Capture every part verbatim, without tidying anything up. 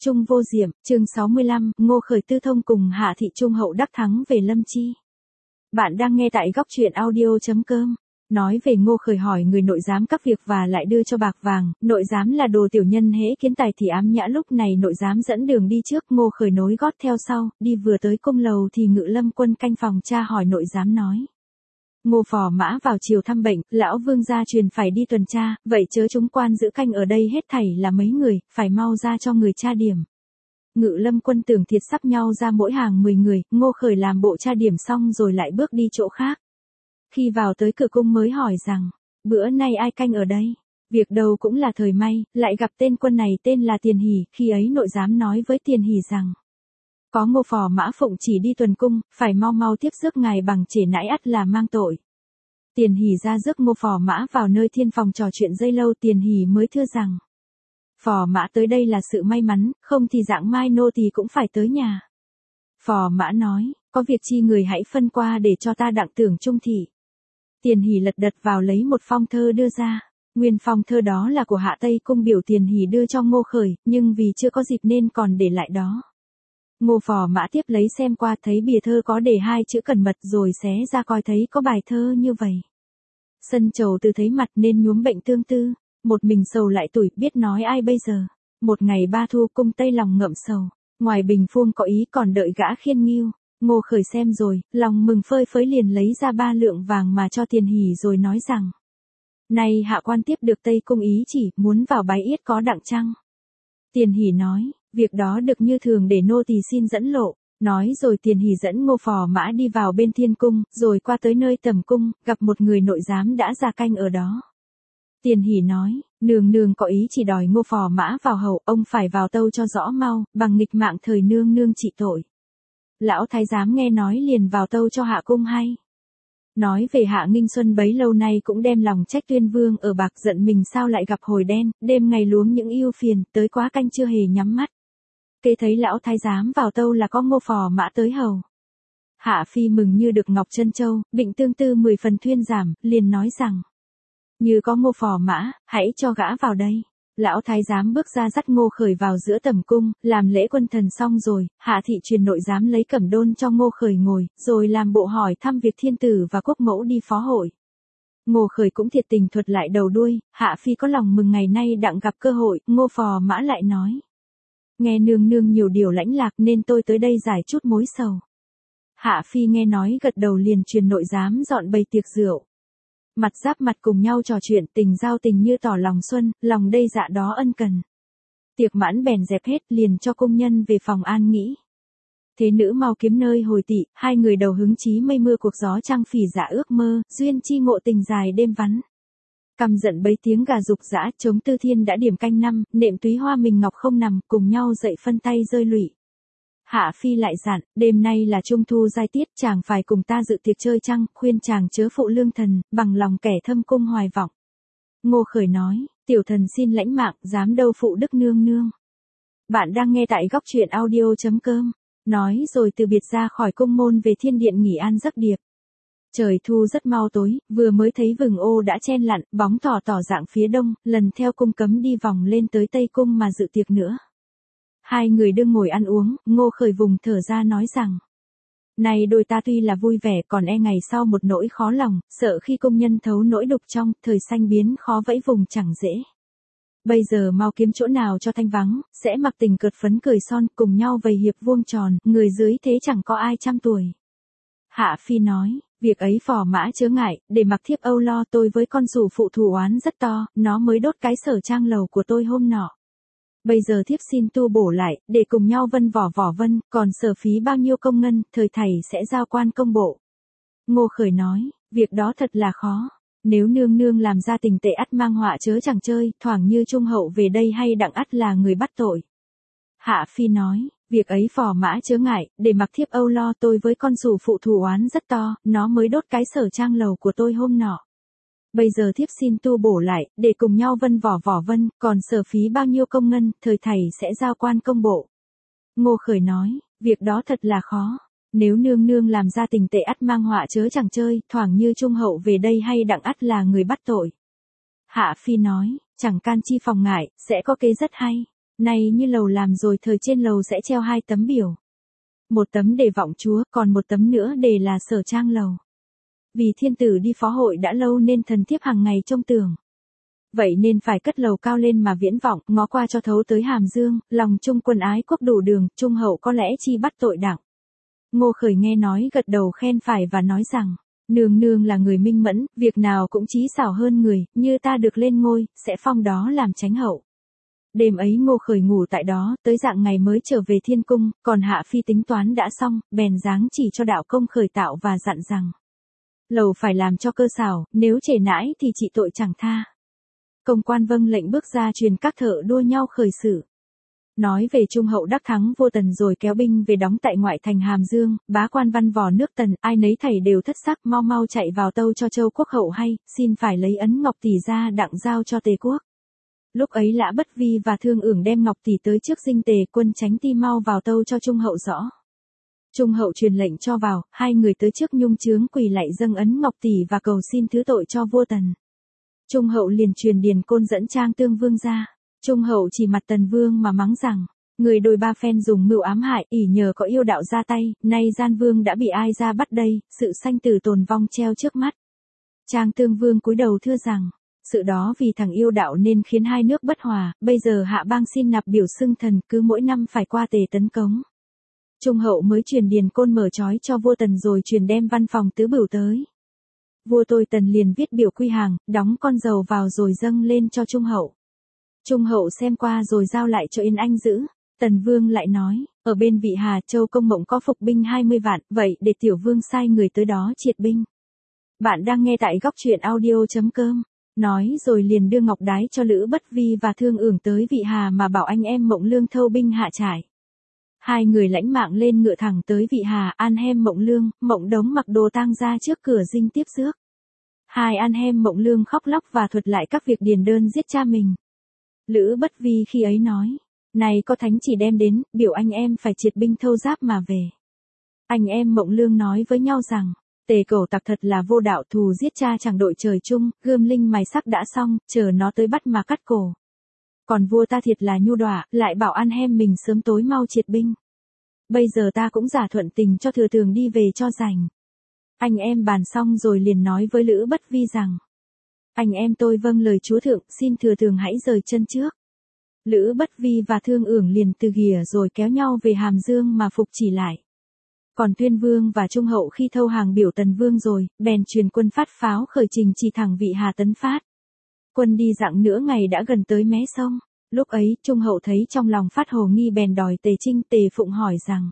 Trung vô diệm, chương sáu mươi lăm, Ngô Khởi tư thông cùng Hạ thị trung hậu đắc thắng về Lâm Chi. Bạn đang nghe tại góc truyện audio chấm com. Nói về Ngô Khởi hỏi người nội giám các việc và lại đưa cho bạc vàng, nội giám là đồ tiểu nhân hễ kiến tài thì ám nhã, lúc này nội giám dẫn đường đi trước, Ngô Khởi nối gót theo sau, đi vừa tới cung lầu thì Ngự Lâm quân canh phòng tra hỏi nội giám nói. Ngô phò mã vào chiều thăm bệnh, lão vương gia truyền phải đi tuần tra, vậy chớ chúng quan giữ canh ở đây hết thảy là mấy người, phải mau ra cho người tra điểm. Ngự Lâm quân tưởng thiệt sắp nhau ra mỗi hàng mười người, Ngô Khởi làm bộ tra điểm xong rồi lại bước đi chỗ khác. Khi vào tới cửa cung mới hỏi rằng, bữa nay ai canh ở đây? Việc đầu cũng là thời may, lại gặp tên quân này tên là Tiền Hỷ, khi ấy nội giám nói với Tiền Hỷ rằng, có Ngô phò mã phụng chỉ đi tuần cung, phải mau mau tiếp rước ngài bằng trễ nãi ắt là mang tội. Tiền Hỷ ra rước Ngô phò mã vào nơi thiên phòng trò chuyện dây lâu, Tiền Hỷ mới thưa rằng, phò mã tới đây là sự may mắn, không thì dạng mai nô tỳ cũng phải tới nhà. Phò mã nói, có việc chi người hãy phân qua để cho ta đặng tưởng trung thị. Tiền Hỷ lật đật vào lấy một phong thơ đưa ra. Nguyên phong thơ đó là của Hạ Tây cung biểu Tiền Hỷ đưa cho Ngô Khởi, nhưng vì chưa có dịp nên còn để lại đó. Ngô phò mã tiếp lấy xem qua, thấy bìa thơ có để hai chữ cẩn mật, rồi xé ra coi thấy có bài thơ như vậy. Sân Trầu từ thấy mặt nên nhuốm bệnh tương tư, một mình sầu lại tủi, biết nói ai bây giờ. Một ngày ba thu, cung Tây lòng ngậm sầu, ngoài bình phuông có ý còn đợi gã khiên nghiêu. Ngô Khởi xem rồi, lòng mừng phơi phới, liền lấy ra ba lượng vàng mà cho Tiền Hỷ rồi nói rằng, này hạ quan tiếp được Tây cung ý chỉ, muốn vào bái yết có đặng chăng? Tiền Hỷ nói, việc đó được như thường, để nô tỳ xin dẫn lộ. Nói rồi Tiền Hỷ dẫn Ngô phò mã đi vào bên thiên cung, rồi qua tới nơi tầm cung, gặp một người nội giám đã ra canh ở đó. Tiền Hỷ nói, nương nương có ý chỉ đòi Ngô phò mã vào hầu, ông phải vào tâu cho rõ mau, bằng nghịch mạng thời nương nương trị tội. Lão thái giám nghe nói liền vào tâu cho hạ cung hay. Nói về Hạ Nghinh Xuân bấy lâu nay cũng đem lòng trách Tuyên Vương ở bạc, giận mình sao lại gặp hồi đen, đêm ngày luống những ưu phiền, tới quá canh chưa hề nhắm mắt. Kê thấy lão thái giám vào tâu là có Ngô phò mã tới hầu. Hạ phi mừng như được ngọc trân châu, bệnh tương tư mười phần thuyên giảm, liền nói rằng, như có Ngô phò mã, hãy cho gã vào đây. Lão thái giám bước ra dắt Ngô Khởi vào giữa tầm cung, làm lễ quân thần xong rồi, Hạ thị truyền nội giám lấy cẩm đôn cho Ngô Khởi ngồi, rồi làm bộ hỏi thăm việc thiên tử và quốc mẫu đi phó hội. Ngô Khởi cũng thiệt tình thuật lại đầu đuôi, Hạ phi có lòng mừng ngày nay đặng gặp cơ hội. Ngô phò mã lại nói, nghe nương nương nhiều điều lãnh lạc nên tôi tới đây giải chút mối sầu. Hạ phi nghe nói gật đầu, liền truyền nội giám dọn bày tiệc rượu. Mặt giáp mặt cùng nhau trò chuyện, tình giao tình như tỏ lòng xuân, lòng đây dạ đó ân cần. Tiệc mãn bèn dẹp hết, liền cho công nhân về phòng an nghỉ. Thế nữ mau kiếm nơi hồi tỵ, hai người đầu hứng chí mây mưa cuộc gió trăng phỉ dạ ước mơ, duyên chi ngộ tình dài đêm vắn. Căm giận bấy tiếng gà rục rã, trống tư thiên đã điểm canh năm, nệm túy hoa mình ngọc không nằm, cùng nhau dậy phân tay rơi lụy. Hạ phi lại dặn, đêm nay là trung thu giai tiết, chàng phải cùng ta dự tiệc chơi chăng, khuyên chàng chớ phụ lương thần, bằng lòng kẻ thâm cung hoài vọng. Ngô Khởi nói, tiểu thần xin lãnh mạng, dám đâu phụ đức nương nương. Bạn đang nghe tại góc truyện audio chấm com. Nói rồi từ biệt ra khỏi cung môn về thiên điện nghỉ an giấc điệp. Trời thu rất mau tối, vừa mới thấy vừng ô đã chen lặn, bóng tỏ tỏ dạng phía đông, lần theo cung cấm đi vòng lên tới Tây cung mà dự tiệc nữa. Hai người đương ngồi ăn uống, Ngô Khởi vùng thở ra nói rằng, này đôi ta tuy là vui vẻ, còn e ngày sau một nỗi khó lòng, sợ khi công nhân thấu nỗi đục trong, thời sanh biến khó vẫy vùng chẳng dễ. Bây giờ mau kiếm chỗ nào cho thanh vắng, sẽ mặc tình cợt phấn cười son, cùng nhau vầy hiệp vuông tròn, người dưới thế chẳng có ai trăm tuổi. Hạ phi nói, việc ấy phò mã chớ ngại, để mặc thiếp âu lo, tôi với con rủ phụ thù oán rất to, nó mới đốt cái sở trang lầu của tôi hôm nọ. Bây giờ thiếp xin tu bổ lại, để cùng nhau vân vỏ vỏ vân, còn sở phí bao nhiêu công ngân, thời thầy sẽ giao quan công bộ. Ngô Khởi nói, việc đó thật là khó. Nếu nương nương làm ra tình tệ ắt mang họa chớ chẳng chơi, thoảng như trung hậu về đây hay đặng ắt là người bắt tội. Hạ phi nói, việc ấy phò mã chớ ngại, để mặc thiếp âu lo, tôi với con rủ phụ thù oán rất to, nó mới đốt cái sở trang lầu của tôi hôm nọ. Bây giờ thiếp xin tu bổ lại, để cùng nhau vân vỏ vỏ vân, còn sở phí bao nhiêu công ngân, thời thầy sẽ giao quan công bộ. Ngô Khởi nói, việc đó thật là khó. Nếu nương nương làm ra tình tệ ắt mang họa chớ chẳng chơi, thoảng như trung hậu về đây hay đặng ắt là người bắt tội. Hạ phi nói, chẳng can chi phòng ngại, sẽ có kế rất hay. Này như lầu làm rồi, thời trên lầu sẽ treo hai tấm biểu. Một tấm để vọng chúa, còn một tấm nữa để là sở trang lầu. Vì thiên tử đi phó hội đã lâu nên thần thiếp hàng ngày trông tưởng. Vậy nên phải cất lầu cao lên mà viễn vọng, ngó qua cho thấu tới Hàm Dương, lòng trung quân ái quốc đủ đường, trung hậu có lẽ chi bắt tội đặng. Ngô Khởi nghe nói gật đầu khen phải và nói rằng, nương nương là người minh mẫn, việc nào cũng trí xảo hơn người, như ta được lên ngôi, sẽ phong đó làm chánh hậu. Đêm ấy Ngô Khởi ngủ tại đó, tới dạng ngày mới trở về thiên cung, còn Hạ Phi tính toán đã xong, bèn giáng chỉ cho đạo công khởi tạo và dặn rằng, lầu phải làm cho cơ xảo, nếu trễ nãi thì trị tội chẳng tha. Công quan vâng lệnh bước ra truyền các thợ đua nhau khởi sự. Nói về trung hậu đắc thắng vua Tần rồi kéo binh về đóng tại ngoại thành Hàm Dương, bá quan văn vò nước Tần, ai nấy thảy đều thất sắc, mau mau chạy vào tâu cho Châu Quốc hậu hay, xin phải lấy ấn ngọc tỷ ra đặng giao cho Tề quốc. Lúc ấy Lã Bất Vi và Thương Ưởng đem ngọc tỷ tới trước dinh Tề, quân Chánh Ti mau vào tâu cho trung hậu rõ. Trung hậu truyền lệnh cho vào, hai người tới trước nhung chướng quỳ lạy dâng ấn ngọc tỷ và cầu xin thứ tội cho vua Tần. Trung hậu liền truyền Điền Côn dẫn Trang Tương Vương ra. Trung hậu chỉ mặt Tần Vương mà mắng rằng, người đôi ba phen dùng mưu ám hại, ỷ nhờ có yêu đạo ra tay, nay gian vương đã bị ai ra bắt đây, sự sanh tử tồn vong treo trước mắt. Trang Tương Vương cúi đầu thưa rằng, sự đó vì thằng yêu đạo nên khiến hai nước bất hòa, bây giờ hạ bang xin nạp biểu xưng thần, cứ mỗi năm phải qua Tề tấn cống. Trung hậu mới truyền Điền Côn mở trói cho vua Tần rồi truyền đem văn phòng tứ bửu tới. Vua tôi Tần liền viết biểu quy hàng, đóng con dầu vào rồi dâng lên cho Trung hậu. Trung hậu xem qua rồi giao lại cho Yên Anh giữ. Tần Vương lại nói, ở bên Vị Hà Châu Công Mộng có phục binh hai mươi vạn, vậy để tiểu vương sai người tới đó triệt binh. Bạn đang nghe tại góc truyện audio.com. Nói rồi liền đưa ngọc đái cho Lữ Bất Vi và Thương Ưởng tới Vị Hà mà bảo anh em Mộng Lương thâu binh hạ trải. Hai người lãnh mạng lên ngựa thẳng tới Vị Hà, An Hem Mộng Lương, Mộng Đống mặc đồ tang ra trước cửa dinh tiếp rước. Hai An Hem Mộng Lương khóc lóc và thuật lại các việc điền đơn giết cha mình. Lữ Bất Vi khi ấy nói, này có thánh chỉ đem đến, biểu anh em phải triệt binh thâu giáp mà về. Anh em Mộng Lương nói với nhau rằng, Tề Cẩu tặc thật là vô đạo, thù giết cha chẳng đội trời chung, gươm linh mài sắc đã xong, chờ nó tới bắt mà cắt cổ. Còn vua ta thiệt là nhu đọa, lại bảo An Hem mình sớm tối mau triệt binh. Bây giờ ta cũng giả thuận tình cho thừa tường đi về cho rảnh. Anh em bàn xong rồi liền nói với Lữ Bất Vi rằng, anh em tôi vâng lời chúa thượng, xin thừa tường hãy rời chân trước. Lữ Bất Vi và Thương Ưởng liền từ ghìa rồi kéo nhau về Hàm Dương mà phục chỉ lại. Còn Tuyên Vương và Trung hậu khi thâu hàng biểu Tần Vương rồi, bèn truyền quân phát pháo khởi trình chỉ thẳng Vị Hà tấn phát. Quân đi dặng nửa ngày đã gần tới mé sông. Lúc ấy Trung hậu thấy trong lòng phát hồ nghi bèn đòi Tề Trinh. Tề Phụng hỏi rằng,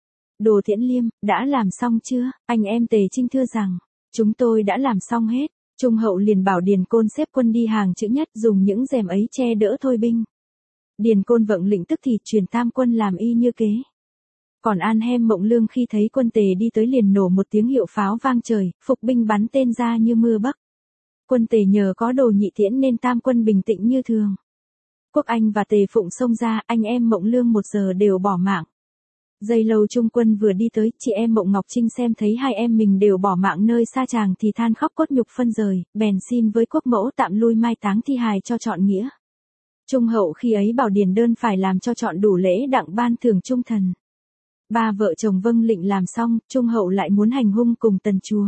Đồ Thiễn Liêm, đã làm xong chưa? Anh em Tề Trinh thưa rằng, chúng tôi đã làm xong hết. Trung hậu liền bảo Điền Côn xếp quân đi hàng chữ nhất, dùng những rèm ấy che đỡ thôi binh. Điền Côn vâng lệnh tức thì truyền tam quân làm y như kế. Còn An Hem Mộng Lương khi thấy quân Tề đi tới liền nổ một tiếng hiệu pháo vang trời, phục binh bắn tên ra như mưa bắc. Quân Tề nhờ có Đồ Nhị Tiễn nên tam quân bình tĩnh như thường. Quốc Anh và Tề Phụng xông ra, anh em Mộng Lương một giờ đều bỏ mạng. Giây lâu trung quân vừa đi tới, chị em Mộng Ngọc Trinh xem thấy hai em mình đều bỏ mạng nơi xa chàng thì than khóc cốt nhục phân rời, bèn xin với quốc mẫu tạm lui mai táng thi hài cho trọn nghĩa. Trung hậu khi ấy bảo điền đơn phải làm cho trọn đủ lễ đặng ban thưởng trung thần. Ba vợ chồng vâng lệnh làm xong, Trung hậu lại muốn hành hung cùng Tần chúa.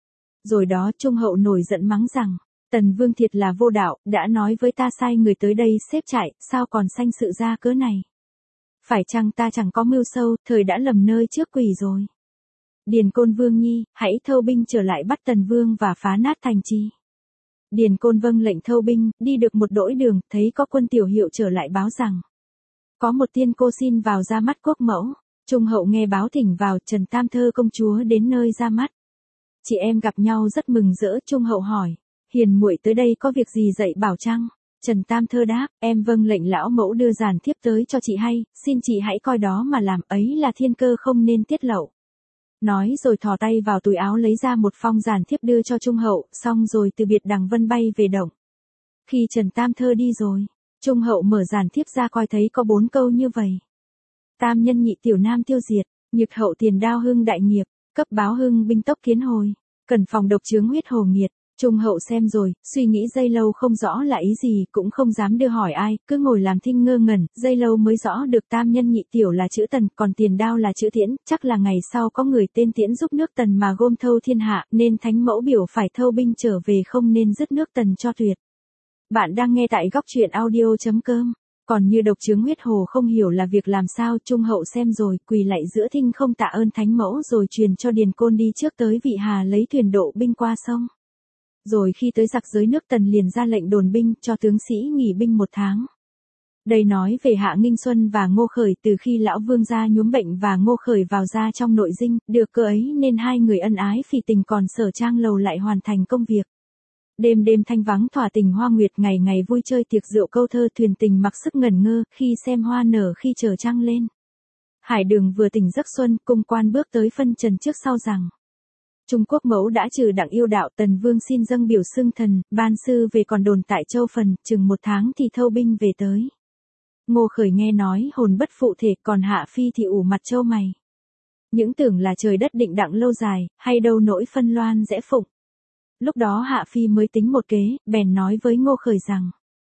Rồi đó Trung hậu nổi giận mắng rằng, Tần Vương thiệt là vô đạo, đã nói với ta sai người tới đây xếp trại, sao còn sanh sự ra cớ này. Phải chăng ta chẳng có mưu sâu, thời đã lầm nơi trước quỷ rồi. Điền Côn Vương nhi, hãy thâu binh trở lại bắt Tần Vương và phá nát thành trì. Điền Côn vâng lệnh thâu binh, đi được một đỗi đường, thấy có quân tiểu hiệu trở lại báo rằng, có một tiên cô xin vào ra mắt quốc mẫu. Trung hậu nghe báo thỉnh vào, Trần Tam Thơ công chúa đến nơi ra mắt. Chị em gặp nhau rất mừng rỡ. Trung hậu hỏi, hiền muội tới đây có việc gì dạy bảo chăng? Trần Tam Thơ đáp, em vâng lệnh lão mẫu đưa giàn thiếp tới cho chị hay, xin chị hãy coi đó mà làm, ấy là thiên cơ không nên tiết lộ. Nói rồi thò tay vào túi áo lấy ra một phong giàn thiếp đưa cho Trung hậu, xong rồi từ biệt đằng vân bay về động. Khi Trần Tam Thơ đi rồi, Trung hậu mở giàn thiếp ra coi thấy có bốn câu như vậy. Tam nhân nhị tiểu nam tiêu diệt, nhược hậu tiền đao hưng đại nghiệp, cấp báo hưng binh tốc kiến hồi, cần phòng độc chướng huyết hồ nghiệt, Trung hậu xem rồi, suy nghĩ giây lâu không rõ là ý gì, cũng không dám đưa hỏi ai, cứ ngồi làm thinh ngơ ngẩn, giây lâu mới rõ được tam nhân nhị tiểu là chữ Tần, còn tiền đao là chữ Tiễn, chắc là ngày sau có người tên Tiễn giúp nước Tần mà gom thâu thiên hạ, nên thánh mẫu biểu phải thâu binh trở về, không nên dứt nước Tần cho tuyệt. Bạn đang nghe tại góc truyện audio.com. Còn như độc chứng huyết hồ không hiểu là việc làm sao, Trung hậu xem rồi, quỳ lạy giữa thinh không tạ ơn thánh mẫu, rồi truyền cho Điền Côn đi trước tới Vị Hà lấy thuyền độ binh qua sông. Rồi khi tới giặc giới nước Tần liền ra lệnh đồn binh cho tướng sĩ nghỉ binh một tháng. Đây nói về Hạ Nghinh Xuân và Ngô Khởi, từ khi lão vương gia nhuốm bệnh và Ngô Khởi vào ra trong nội dinh, được cơ ấy nên hai người ân ái phì tình, còn Sở Trang lầu lại hoàn thành công việc. Đêm đêm thanh vắng thỏa tình hoa nguyệt, ngày ngày vui chơi tiệc rượu câu thơ, thuyền tình mặc sức ngẩn ngơ, khi xem hoa nở khi chờ trăng lên. Hải đường vừa tỉnh giấc xuân, cung quan bước tới phân trần trước sau rằng: Trung Quốc mẫu đã trừ đặng yêu đạo, Tần vương xin dâng biểu xưng thần, ban sư về còn đồn tại Châu Phần, chừng một tháng thì thâu binh về tới. Ngô Khởi nghe nói hồn bất phụ thể, còn Hạ Phi thì ủ mặt trâu mày. Những tưởng là trời đất định đặng lâu dài, hay đâu nỗi phân loan rẽ phụng. Lúc đó Hạ Phi mới tính một kế, bèn nói với Ngô Khởi rằng: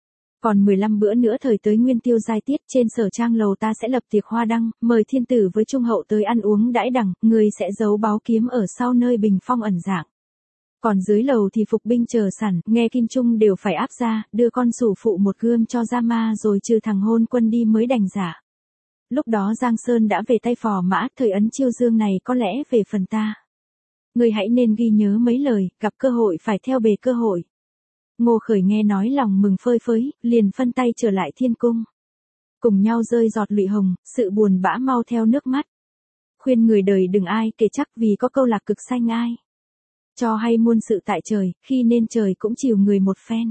Còn mười lăm bữa nữa thời tới nguyên tiêu giai tiết, trên Sở Trang lầu ta sẽ lập tiệc hoa đăng, mời thiên tử với Trung hậu tới ăn uống đãi đẳng, người sẽ giấu báu kiếm ở sau nơi bình phong ẩn dạng. Còn dưới lầu thì phục binh chờ sẵn, nghe kim trung đều phải áp ra, đưa con sủ phụ một gươm cho ra ma, rồi trừ thằng hôn quân đi mới đành giả. Lúc đó Giang Sơn đã về tay Phò Mã, thời ấn chiêu dương này có lẽ về phần ta. Người hãy nên ghi nhớ mấy lời, gặp cơ hội phải theo bề cơ hội. Ngô Khởi nghe nói lòng mừng phơi phới, liền phân tay trở lại thiên cung. Cùng nhau rơi giọt lụy hồng, sự buồn bã mau theo nước mắt. Khuyên người đời đừng ai kể chắc, vì có câu lạc cực sanh ai. Cho hay muôn sự tại trời, khi nên trời cũng chiều người một phen.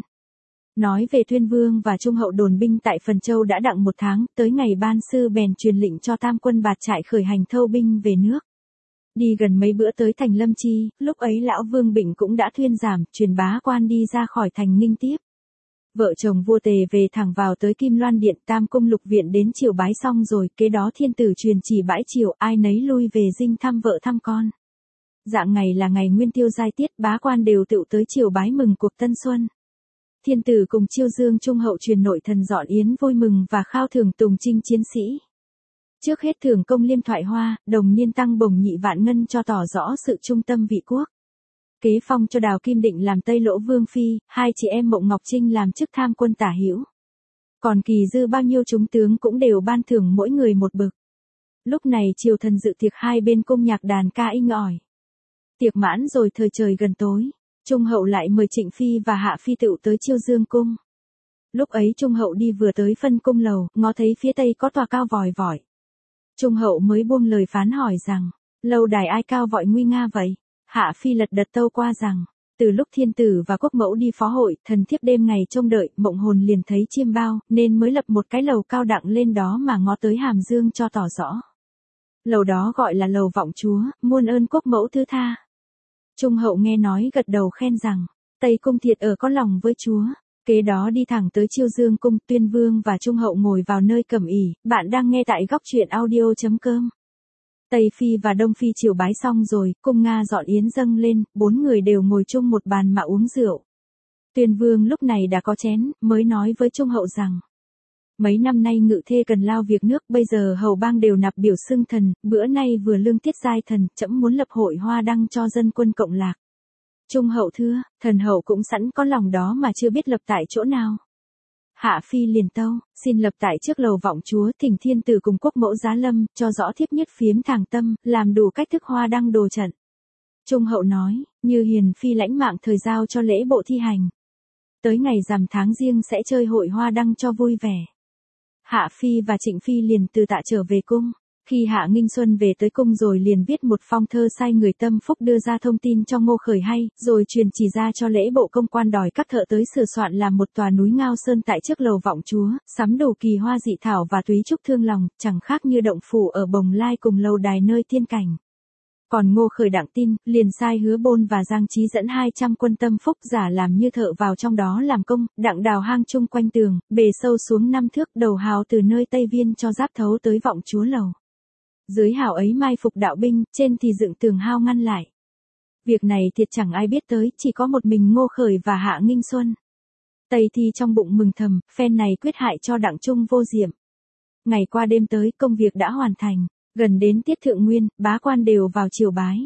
Nói về Tuyên Vương và Trung hậu đồn binh tại Phần Châu đã đặng một tháng, tới ngày ban sư bèn truyền lệnh cho tam quân bạt trại khởi hành thâu binh về nước. Đi gần mấy bữa tới thành Lâm Chi, lúc ấy lão Vương Bỉnh cũng đã thuyên giảm, truyền bá quan đi ra khỏi thành nghinh tiếp. Vợ chồng vua Tề về thẳng vào tới Kim Loan Điện, tam cung lục viện đến triều bái xong rồi, kế đó thiên tử truyền chỉ bãi triều, ai nấy lui về dinh thăm vợ thăm con. Dạng ngày là ngày nguyên tiêu giai tiết, bá quan đều tựu tới triều bái mừng cuộc tân xuân. Thiên tử cùng chiêu dương Trung hậu truyền nội thần dọn yến vui mừng và khao thưởng tùng chinh chiến sĩ. Trước hết thưởng công liêm thoại hoa, đồng niên tăng bổng nhị vạn ngân cho tỏ rõ sự trung tâm vị quốc. Kế phong cho Đào Kim Định làm Tây Lỗ Vương Phi, hai chị em Mộng Ngọc Trinh làm chức tham quân tả hữu. Còn kỳ dư bao nhiêu chúng tướng cũng đều ban thưởng mỗi người một bậc. Lúc này triều thần dự tiệc, hai bên cung nhạc đàn ca inh ỏi. Tiệc mãn rồi thời trời gần tối, Trung hậu lại mời Trịnh Phi và Hạ Phi tựu tới chiêu dương cung. Lúc ấy Trung hậu đi vừa tới phân cung lầu, ngó thấy phía tây có tòa cao vòi vỏi. Trung hậu mới buông lời phán hỏi rằng: Lâu đài ai cao vọi nguy nga vậy? Hạ Phi lật đật tâu qua rằng: Từ lúc thiên tử và quốc mẫu đi phó hội, thần thiếp đêm ngày trông đợi, mộng hồn liền thấy chiêm bao, nên mới lập một cái lầu cao đặng lên đó mà ngó tới hàm dương cho tỏ rõ. Lầu đó gọi là lầu vọng chúa, muôn ơn quốc mẫu thứ tha. Trung hậu nghe nói gật đầu khen rằng: Tây cung thiệt ở có lòng với chúa. Kế đó đi thẳng tới chiêu dương cung, Tuyên Vương và Trung hậu ngồi vào nơi cầm ỷ. Bạn đang nghe tại góc truyện audio.com. Tây Phi và Đông Phi triều bái xong rồi, cung Nga dọn yến dâng lên, bốn người đều ngồi chung một bàn mà uống rượu. Tuyên Vương lúc này đã có chén, mới nói với Trung hậu rằng: Mấy năm nay ngự thê cần lao việc nước, bây giờ hầu bang đều nạp biểu xưng thần, bữa nay vừa lương tiết giai thần, trẫm muốn lập hội hoa đăng cho dân quân cộng lạc. Trung hậu thưa, thần hậu cũng sẵn có lòng đó mà chưa biết lập tại chỗ nào. Hạ Phi liền tâu, xin lập tại trước lầu vọng chúa, thỉnh thiên tử cùng quốc mẫu giá lâm, cho rõ thiếp nhất phiếm thẳng tâm, làm đủ cách thức hoa đăng đồ trận. Trung hậu nói, như hiền phi lãnh mạng thời giao cho lễ bộ thi hành. Tới ngày rằm tháng riêng sẽ chơi hội hoa đăng cho vui vẻ. Hạ Phi và Trịnh Phi liền từ tạ trở về cung. Khi Hạ Nghinh Xuân về tới cung rồi liền viết một phong thơ sai người tâm phúc đưa ra thông tin cho Ngô Khởi hay, rồi truyền chỉ ra cho lễ bộ công quan đòi các thợ tới sửa soạn làm một tòa núi ngao sơn tại trước lầu vọng chúa, sắm đủ kỳ hoa dị thảo và túy trúc thương lòng, chẳng khác như động phủ ở Bồng Lai cùng lầu đài nơi thiên cảnh. Còn Ngô Khởi đặng tin, liền sai Hứa Bôn và Giang Chí dẫn hai trăm quân tâm phúc giả làm như thợ vào trong đó làm công, đặng đào hang chung quanh tường, bề sâu xuống năm thước, đầu hào từ nơi Tây Viên cho giáp thấu tới vọng chúa lầu. Dưới hào ấy mai phục đạo binh, trên thì dựng tường hao ngăn lại. Việc này thiệt chẳng ai biết tới, chỉ có một mình Ngô Khởi và Hạ Nghinh Xuân. Tây Thi trong bụng mừng thầm, phen này quyết hại cho đặng trung vô diệm. Ngày qua đêm tới, công việc đã hoàn thành, gần đến tiết thượng nguyên, bá quan đều vào triều bái.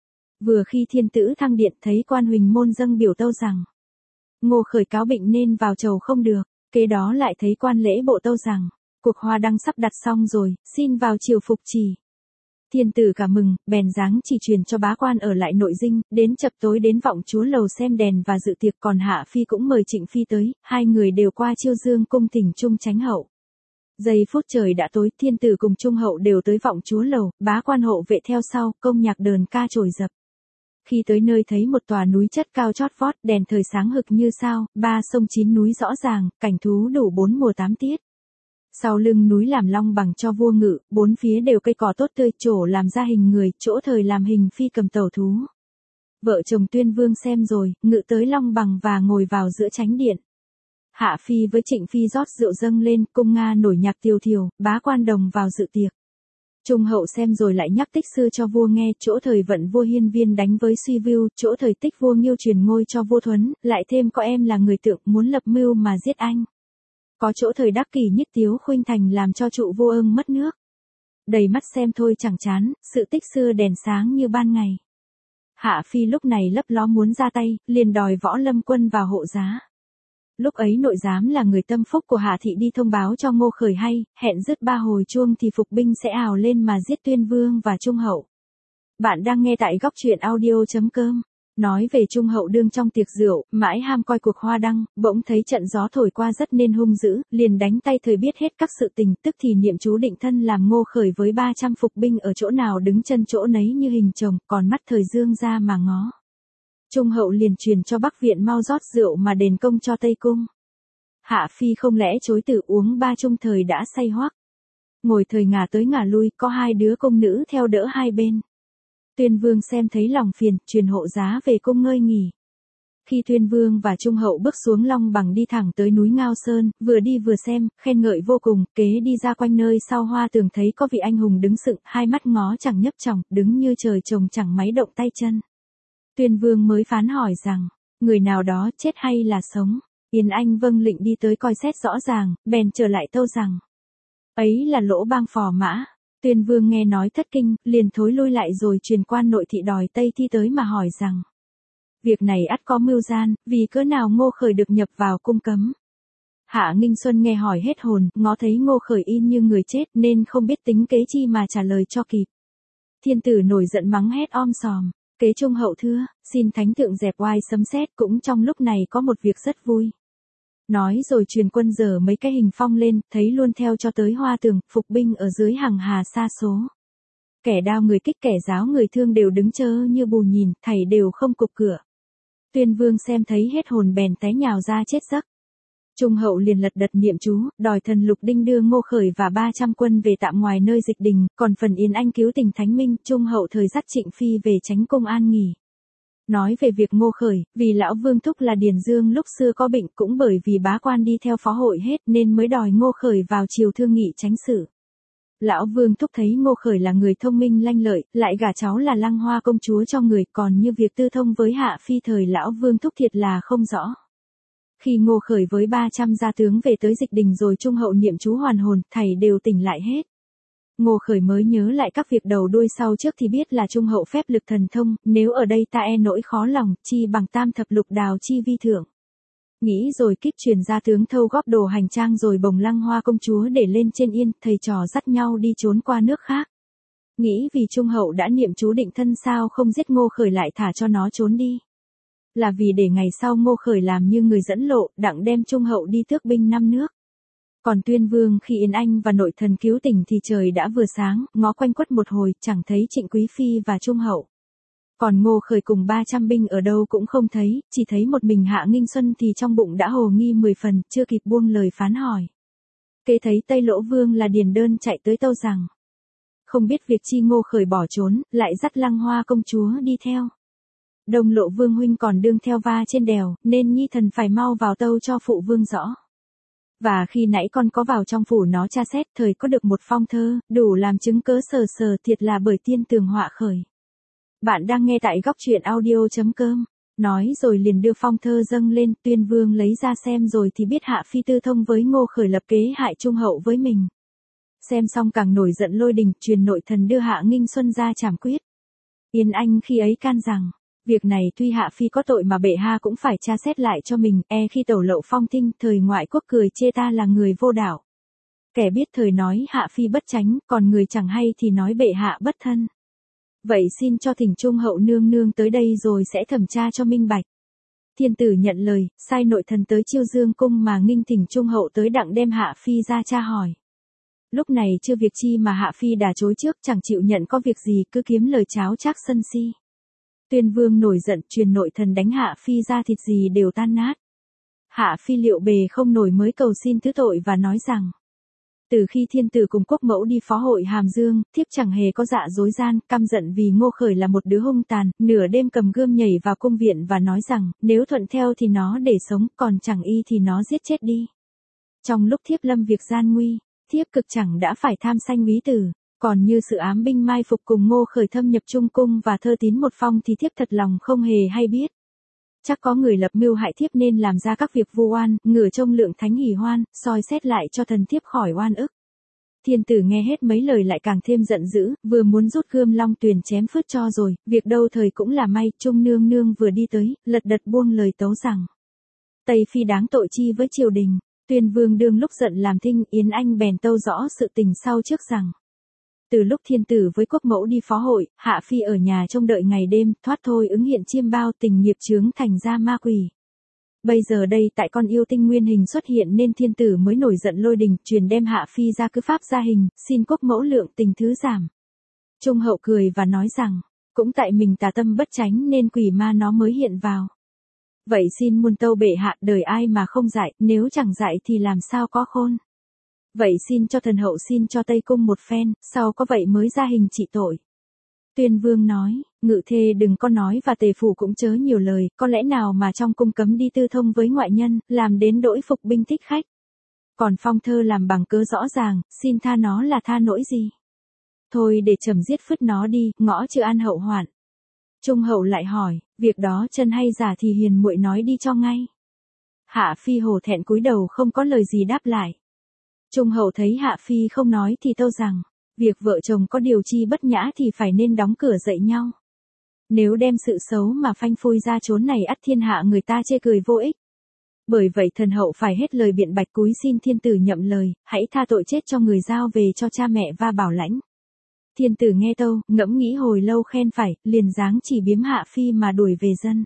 Vừa khi thiên tử thăng điện thấy quan huỳnh môn dâng biểu tâu rằng, Ngô Khởi cáo bệnh nên vào chầu không được, kế đó lại thấy quan lễ bộ tâu rằng, cuộc hoa đăng sắp đặt xong rồi, xin vào triều phục trì. Thiên tử cả mừng, bèn giáng chỉ truyền cho bá quan ở lại nội dinh, đến chập tối đến vọng chúa lầu xem đèn và dự tiệc, còn Hạ Phi cũng mời Trịnh Phi tới, hai người đều qua Chiêu Dương cung thỉnh Trung Chánh hậu. Giây phút trời đã tối, thiên tử cùng Trung hậu đều tới vọng chúa lầu, bá quan hộ vệ theo sau, công nhạc đờn ca trồi dập. Khi tới nơi thấy một tòa núi chất cao chót vót, đèn thời sáng hực như sao, ba sông chín núi rõ ràng, cảnh thú đủ bốn mùa tám tiết. Sau lưng núi làm long bằng cho vua ngự, bốn phía đều cây cỏ tốt tươi, chỗ làm ra hình người, chỗ thời làm hình phi cầm tẩu thú. Vợ chồng Tuyên Vương xem rồi, ngự tới long bằng và ngồi vào giữa chánh điện. Hạ Phi với Trịnh Phi rót rượu dâng lên, cung Nga nổi nhạc tiều thiều, bá quan đồng vào dự tiệc. Trung hậu xem rồi lại nhắc tích xưa cho vua nghe, chỗ thời vận vua Hiên Viên đánh với Suy Vưu, chỗ thời tích vua Nghiêu truyền ngôi cho vua Thuấn, lại thêm có em là người tượng muốn lập mưu mà giết anh. Có chỗ thời Đắc Kỷ Nhất Tiếu khuynh thành làm cho trụ vô ương mất nước. Đầy mắt xem thôi chẳng chán, sự tích xưa đèn sáng như ban ngày. Hạ Phi lúc này lấp ló muốn ra tay, liền đòi Võ Lâm Quân vào hộ giá. Lúc ấy nội giám là người tâm phúc của Hạ Thị đi thông báo cho Ngô Khởi hay, hẹn dứt ba hồi chuông thì phục binh sẽ ào lên mà giết Tuyên Vương và Trung hậu. Bạn đang nghe tại góc truyện audio chấm com. Nói về Trung hậu đương trong tiệc rượu, mãi ham coi cuộc hoa đăng, bỗng thấy trận gió thổi qua rất nên hung dữ, liền đánh tay thời biết hết các sự tình, tức thì niệm chú định thân làm Ngô Khởi với ba trăm phục binh ở chỗ nào đứng chân chỗ nấy như hình chồng, còn mắt thời dương ra mà ngó. Trung hậu liền truyền cho Bắc Viện mau rót rượu mà đền công cho Tây Cung. Hạ Phi không lẽ chối từ uống ba chung thời đã say hoắc. Ngồi thời ngả tới ngả lui, có hai đứa công nữ theo đỡ hai bên. Tuyên Vương xem thấy lòng phiền, truyền hộ giá về cung ngơi nghỉ. Khi Tuyên Vương và Trung hậu bước xuống long bằng đi thẳng tới núi Ngao Sơn, vừa đi vừa xem, khen ngợi vô cùng, kế đi ra quanh nơi sau hoa tường thấy có vị anh hùng đứng sựng, hai mắt ngó chẳng nhấp tròng, đứng như trời trồng chẳng máy động tay chân. Tuyên Vương mới phán hỏi rằng, người nào đó chết hay là sống? Yến Anh vâng lệnh đi tới coi xét rõ ràng, bèn trở lại tâu rằng, ấy là Lỗ Bang phò mã. Tuyên Vương nghe nói thất kinh, liền thối lui lại rồi truyền quan nội thị đòi Tây Thi tới mà hỏi rằng, việc này ắt có mưu gian, vì cớ nào Ngô Khởi được nhập vào cung cấm? Hạ Nghinh Xuân nghe hỏi hết hồn, ngó thấy Ngô Khởi in như người chết nên không biết tính kế chi mà trả lời cho kịp. Thiên tử nổi giận mắng hét om sòm, kế Trung hậu thưa, xin thánh thượng dẹp oai sấm sét, cũng trong lúc này có một việc rất vui. Nói rồi truyền quân dở mấy cái hình phong lên, thấy luôn theo cho tới hoa tường, phục binh ở dưới hằng hà sa số. Kẻ đao người kích kẻ giáo người thương đều đứng chơ như bù nhìn, thảy đều không cục cửa. Tuyên Vương xem thấy hết hồn bèn té nhào ra chết giấc. Trung hậu liền lật đật niệm chú, đòi thần Lục Đinh đưa Ngô Khởi và ba trăm quân về tạm ngoài nơi dịch đình, còn phần Yến Anh cứu tình thánh minh, Trung hậu thời dắt Trịnh Phi về tránh cung an nghỉ. Nói về việc Ngô Khởi, vì lão Vương thúc là Điền Dương lúc xưa có bệnh, cũng bởi vì bá quan đi theo phó hội hết nên mới đòi Ngô Khởi vào triều thương nghị tránh sự. Lão Vương thúc thấy Ngô Khởi là người thông minh lanh lợi, lại gả cháu là Lăng Hoa công chúa cho người, còn như việc tư thông với Hạ Phi thời lão Vương thúc thiệt là không rõ. Khi Ngô Khởi với ba trăm gia tướng về tới dịch đình rồi Trung hậu niệm chú hoàn hồn, thảy đều tỉnh lại hết. Ngô Khởi mới nhớ lại các việc đầu đuôi sau trước thì biết là Trung hậu phép lực thần thông, nếu ở đây ta e nỗi khó lòng, chi bằng tam thập lục đào chi vi thượng. Nghĩ rồi kích truyền ra tướng thâu góp đồ hành trang rồi bồng Lăng Hoa công chúa để lên trên yên, thầy trò dắt nhau đi trốn qua nước khác. Nghĩ vì Trung hậu đã niệm chú định thân sao không giết Ngô Khởi lại thả cho nó trốn đi. Là vì để ngày sau Ngô Khởi làm như người dẫn lộ, đặng đem Trung hậu đi tước binh năm nước. Còn Tuyên Vương khi Yến Anh và nội thần cứu tỉnh thì trời đã vừa sáng, ngó quanh quất một hồi, chẳng thấy Trịnh Quý Phi và Trung hậu. Còn Ngô Khởi cùng ba trăm binh ở đâu cũng không thấy, chỉ thấy một mình Hạ Nghinh Xuân thì trong bụng đã hồ nghi mười phần, chưa kịp buông lời phán hỏi. Kế thấy Tây Lỗ Vương là Điền Đơn chạy tới tâu rằng, không biết việc chi Ngô Khởi bỏ trốn, lại dắt Lăng Hoa công chúa đi theo. Đông Lộ Vương huynh còn đương theo va trên đèo, nên nhi thần phải mau vào tâu cho phụ vương rõ. Và khi nãy con có vào trong phủ nó tra xét, thời có được một phong thơ, đủ làm chứng cớ sờ sờ thiệt là bởi tiên tường họa khởi. Bạn đang nghe tại góc truyện audio.com. Nói rồi liền đưa phong thơ dâng lên, Tuyên Vương lấy ra xem rồi thì biết Hạ Phi tư thông với Ngô Khởi lập kế hại Trung Hậu với mình. Xem xong càng nổi giận lôi đình, truyền nội thần đưa Hạ Nghinh Xuân ra trảm quyết. Yên Anh khi ấy can rằng, việc này tuy Hạ Phi có tội mà bệ hạ cũng phải tra xét lại cho mình, e khi tẩu lậu phong tinh, thời ngoại quốc cười chê ta là người vô đạo. Kẻ biết thời nói Hạ Phi bất chánh, còn người chẳng hay thì nói bệ hạ bất thân. Vậy xin cho thỉnh Trung Hậu nương nương tới đây rồi sẽ thẩm tra cho minh bạch. Thiên tử nhận lời, sai nội thần tới Chiêu Dương cung mà nghinh thỉnh Trung Hậu tới đặng đem Hạ Phi ra tra hỏi. Lúc này chưa việc chi mà Hạ Phi đã chối trước, chẳng chịu nhận có việc gì, cứ kiếm lời cháo chác sân si. Tuyên Vương nổi giận, truyền nội thần đánh Hạ Phi ra thịt gì đều tan nát. Hạ Phi liệu bề không nổi mới cầu xin thứ tội và nói rằng, từ khi thiên tử cùng quốc mẫu đi phó hội Hàm Dương, thiếp chẳng hề có dạ dối gian, căm giận vì Ngô Khởi là một đứa hung tàn, nửa đêm cầm gươm nhảy vào cung viện và nói rằng, nếu thuận theo thì nó để sống, còn chẳng y thì nó giết chết đi. Trong lúc thiếp lâm việc gian nguy, thiếp cực chẳng đã phải tham sanh úy tử, còn như sự ám binh mai phục cùng Ngô Khởi thâm nhập Trung cung và thơ tín một phong thì thiếp thật lòng không hề hay biết. Chắc có người lập mưu hại thiếp nên làm ra các việc vu oan, ngửa trông lượng thánh hỉ hoan, soi xét lại cho thần thiếp khỏi oan ức. Thiên tử nghe hết mấy lời lại càng thêm giận dữ, vừa muốn rút gươm long tuyền chém phứt cho rồi, việc đâu thời cũng là may, Trung nương nương vừa đi tới, lật đật buông lời tấu rằng, Tây Phi đáng tội chi với triều đình. Tuyên Vương đương lúc giận làm thinh, Yến Anh bèn tâu rõ sự tình sau trước rằng, từ lúc thiên tử với quốc mẫu đi phó hội, Hạ Phi ở nhà trông đợi ngày đêm, thoát thôi ứng hiện chiêm bao, tình nghiệp chướng thành ra ma quỷ. Bây giờ đây tại con yêu tinh nguyên hình xuất hiện nên thiên tử mới nổi giận lôi đình, truyền đem Hạ Phi ra cứ pháp gia hình, xin quốc mẫu lượng tình thứ giảm. Trung Hậu cười và nói rằng, cũng tại mình tà tâm bất chánh nên quỷ ma nó mới hiện vào. Vậy xin muôn tâu bệ hạ, đời ai mà không dạy, nếu chẳng dạy thì làm sao có khôn. Vậy xin cho thần hậu xin cho Tây Cung một phen, sau có vậy mới ra hình trị tội. Tuyên Vương nói, ngự thê đừng có nói và tề phủ cũng chớ nhiều lời, có lẽ nào mà trong cung cấm đi tư thông với ngoại nhân, làm đến đỗi phục binh thích khách. Còn phong thơ làm bằng cớ rõ ràng, xin tha nó là tha nỗi gì. Thôi để trầm giết phứt nó đi, ngõ chưa an hậu hoạn. Trung Hậu lại hỏi, việc đó chân hay giả thì hiền muội nói đi cho ngay. Hạ Phi hổ thẹn cúi đầu không có lời gì đáp lại. Trung Hậu thấy Hạ Phi không nói thì tâu rằng, việc vợ chồng có điều chi bất nhã thì phải nên đóng cửa dậy nhau. Nếu đem sự xấu mà phanh phui ra chốn này ắt thiên hạ người ta chê cười vô ích. Bởi vậy thần hậu phải hết lời biện bạch cúi xin thiên tử nhậm lời, hãy tha tội chết cho người giao về cho cha mẹ và bảo lãnh. Thiên tử nghe tâu, ngẫm nghĩ hồi lâu khen phải, liền dáng chỉ biếm Hạ Phi mà đuổi về dân.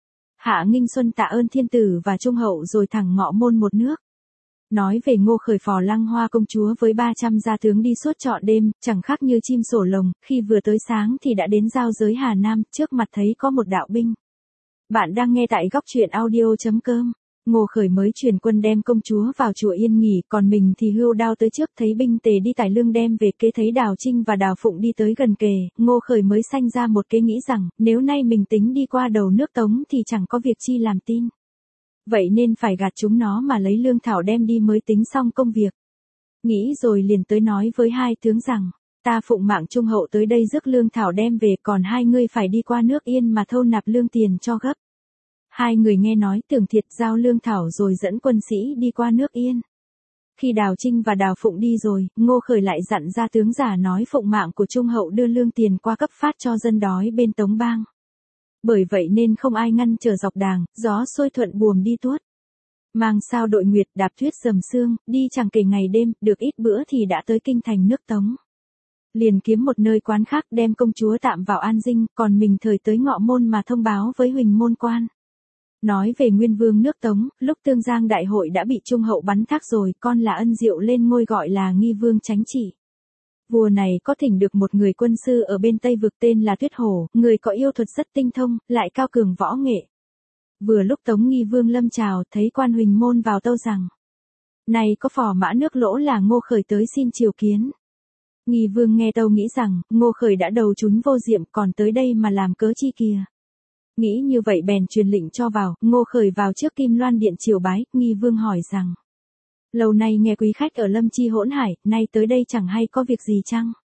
Hạ Nghinh Xuân tạ ơn thiên tử và Trung Hậu rồi thẳng ngọ môn một nước. Nói về Ngô Khởi phò Lăng Hoa công chúa với ba trăm gia tướng đi suốt trọn đêm, chẳng khác như chim sổ lồng, khi vừa tới sáng thì đã đến giao giới Hà Nam, trước mặt thấy có một đạo binh. Bạn đang nghe tại góc truyện audio.com. Ngô Khởi mới truyền quân đem công chúa vào chùa yên nghỉ, còn mình thì hươu đao tới trước thấy binh tề đi tải lương đem về, kế thấy Đào Trinh và Đào Phụng đi tới gần kề, Ngô Khởi mới sanh ra một kế nghĩ rằng, nếu nay mình tính đi qua đầu nước Tống thì chẳng có việc chi làm tin. Vậy nên phải gạt chúng nó mà lấy lương thảo đem đi mới tính xong công việc. Nghĩ rồi liền tới nói với hai tướng rằng, ta phụng mạng Trung Hậu tới đây rước lương thảo đem về, còn hai ngươi phải đi qua nước Yên mà thâu nạp lương tiền cho gấp. Hai người nghe nói tưởng thiệt giao lương thảo rồi dẫn quân sĩ đi qua nước Yên. Khi Đào Trinh và Đào Phụng đi rồi, Ngô Khởi lại dặn ra tướng giả nói phụng mạng của Trung Hậu đưa lương tiền qua cấp phát cho dân đói bên Tống Bang. Bởi vậy nên không ai ngăn trở dọc đàng, gió sôi thuận buồm đi tuốt. Mang sao đội nguyệt đạp tuyết rầm sương, đi chẳng kể ngày đêm, được ít bữa thì đã tới kinh thành nước Tống. Liền kiếm một nơi quán khác đem công chúa tạm vào an dinh, còn mình thời tới ngọ môn mà thông báo với huỳnh môn quan. Nói về nguyên vương nước Tống, lúc Tương Giang đại hội đã bị Trung Hậu bắn thác rồi, con là Ân Diệu lên ngôi gọi là nghi vương chánh trị. Vua này có thỉnh được một người quân sư ở bên Tây vực tên là Tuyết Hổ, người có yêu thuật rất tinh thông, lại cao cường võ nghệ. Vừa lúc Tống nghi vương lâm chào, thấy quan huỳnh môn vào tâu rằng, này có phò mã nước Lỗ là Ngô Khởi tới xin triều kiến. Nghi vương nghe tâu nghĩ rằng, Ngô Khởi đã đầu trúng vô diệm còn tới đây mà làm cớ chi kìa. Nghĩ như vậy bèn truyền lệnh cho vào, Ngô Khởi vào trước Kim Loan điện triều bái, nghi vương hỏi rằng, lâu nay nghe quý khách ở Lâm Chi hỗn hải, nay tới đây chẳng hay có việc gì chăng?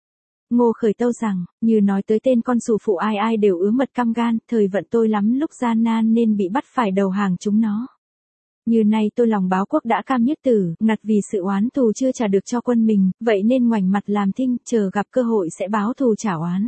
Ngô Khởi tâu rằng, như nói tới tên con sù phụ ai ai đều ứa mật căm gan, thời vận tôi lắm lúc gian nan nên bị bắt phải đầu hàng chúng nó. Như nay tôi lòng báo quốc đã cam nhất tử, ngặt vì sự oán thù chưa trả được cho quân mình, vậy nên ngoảnh mặt làm thinh, chờ gặp cơ hội sẽ báo thù trả oán.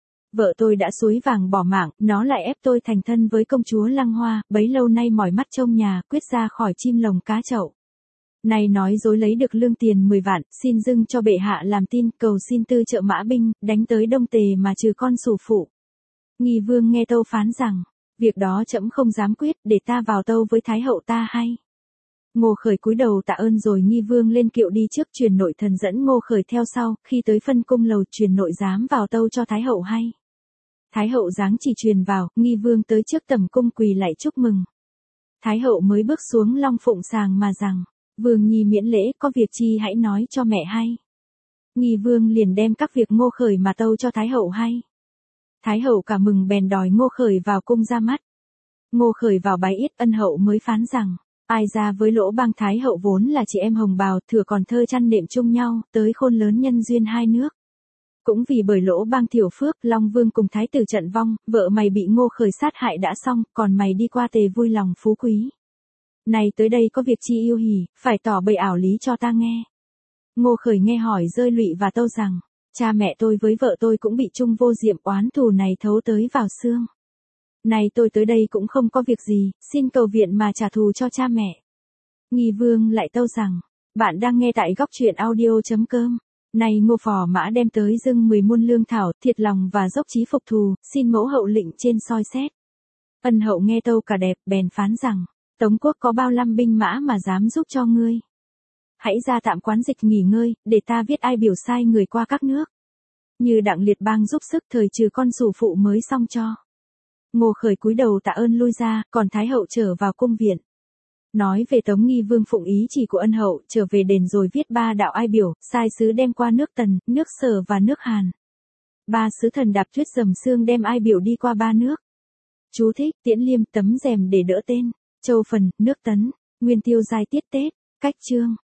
Vợ tôi đã suối vàng bỏ mạng, nó lại ép tôi thành thân với công chúa Lăng Hoa, bấy lâu nay mỏi mắt trông nhà, quyết ra khỏi chim lồng cá chậu. Này nói dối lấy được lương tiền mười vạn, xin dâng cho bệ hạ làm tin, cầu xin tư trợ mã binh, đánh tới Đông Tề mà trừ con sù phụ. Nghi Vương nghe tâu phán rằng, việc đó trẫm không dám quyết, để ta vào tâu với Thái hậu ta hay. Ngô Khởi cúi đầu tạ ơn rồi Nghi Vương lên kiệu đi trước, truyền nội thần dẫn Ngô Khởi theo sau, khi tới phân cung lầu truyền nội giám vào tâu cho Thái hậu hay. Thái hậu giáng chỉ truyền vào, Nghi Vương tới trước tầm cung quỳ lạy chúc mừng. Thái hậu mới bước xuống long phụng sàng mà rằng, Vương nhi miễn lễ, có việc chi hãy nói cho mẹ hay. Nghi Vương liền đem các việc Ngô Khởi mà tâu cho Thái hậu hay. Thái hậu cả mừng bèn đòi Ngô Khởi vào cung ra mắt. Ngô Khởi vào bái yết, ân hậu mới phán rằng, ai ra với Lỗ Bang Thái hậu vốn là chị em hồng bào, thừa còn thơ chăn nệm chung nhau, tới khôn lớn nhân duyên hai nước. Cũng vì bởi Lỗ Bang thiểu phước, Long Vương cùng Thái tử trận vong, vợ mày bị Ngô Khởi sát hại đã xong, còn mày đi qua Tề vui lòng phú quý. Này tới đây có việc chi yêu hỉ, phải tỏ bày ảo lý cho ta nghe. Ngô Khởi nghe hỏi rơi lụy và tâu rằng, cha mẹ tôi với vợ tôi cũng bị chung vô diệm, oán thù này thấu tới vào xương. Này tôi tới đây cũng không có việc gì, xin cầu viện mà trả thù cho cha mẹ. Nghi Vương lại tâu rằng, bạn đang nghe tại góc truyện audio chấm com. Này Ngô phò mã đem tới dâng mười muôn lương thảo, thiệt lòng và dốc chí phục thù, xin mẫu hậu lệnh trên soi xét. Ân hậu nghe tâu cả đẹp, bèn phán rằng, Tống quốc có bao lâm binh mã mà dám giúp cho ngươi. Hãy ra tạm quán dịch nghỉ ngơi, để ta viết ai biểu sai người qua các nước. Như Đặng Liệt Bang giúp sức thời trừ con sù phụ mới xong cho. Ngô Khởi cúi đầu tạ ơn lui ra, còn Thái hậu trở vào cung viện. Nói về Tống Nghi Vương phụng ý chỉ của ân hậu, trở về đền rồi viết ba đạo ai biểu, sai sứ đem qua nước Tần, nước Sở và nước Hàn. Ba sứ thần đạp tuyết dầm sương đem ai biểu đi qua ba nước. Chú thích, Tiễn Liêm tấm rèm để đỡ tên. Châu Phần, nước Tấn, Nguyên Tiêu giai tiết Tết, cách chương.